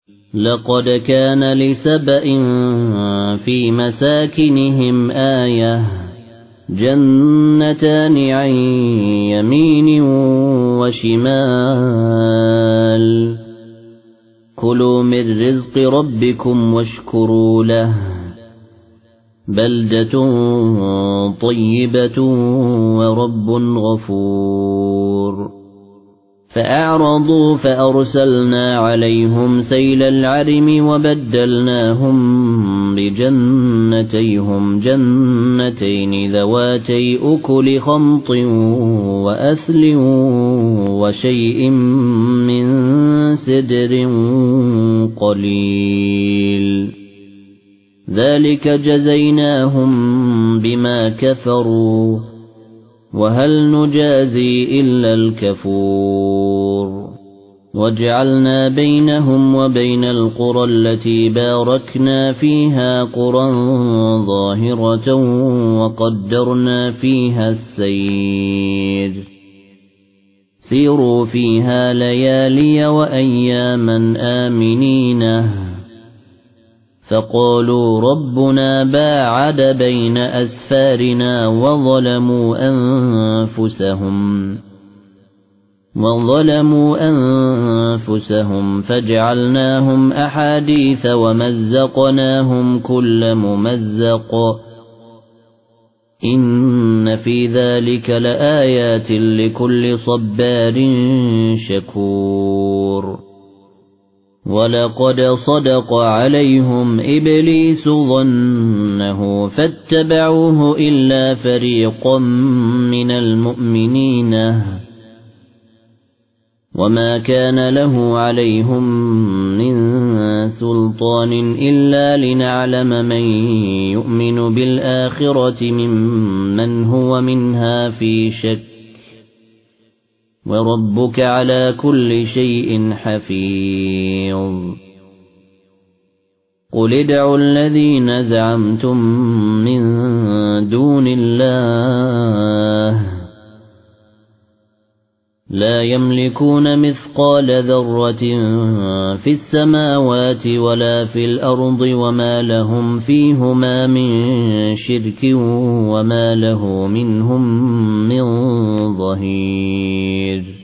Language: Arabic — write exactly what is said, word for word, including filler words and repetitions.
لقد كان لسبإ في مساكنهم آية جنتان عن يمين وشمال كلوا من رزق ربكم واشكروا له بلدة طيبة ورب غفور فأعرضوا فأرسلنا عليهم سيل العرم وبدلناهم بجنتيهم جنتين ذواتي أكل خمط وأثل وشيء من سدر قليل ذلك جزيناهم بما كفروا وهل نجازي إلا الكفور وجعلنا بينهم وبين القرى التي باركنا فيها قرى ظاهرة وقدرنا فيها السير سيروا فيها ليالي وأياما آمنين فقالوا ربنا باعد بين أسفارنا وظلموا أنفسهم وظلموا أنفسهم فجعلناهم أحاديث ومزقناهم كل ممزق إن في ذلك لآيات لكل صبار شكور ولقد صدق عليهم إبليس ظنه فاتبعوه إلا فريقا من المؤمنين وما كان له عليهم من سلطان إلا لنعلم من يؤمن بالآخرة ممن هو منها في شك وربك على كل شيء حفيظ قل ادعوا الذين زعمتم من دون الله لا يملكون مثقال ذرة في السماوات ولا في الأرض وما لهم فيهما من شرك وما له منهم من ظهير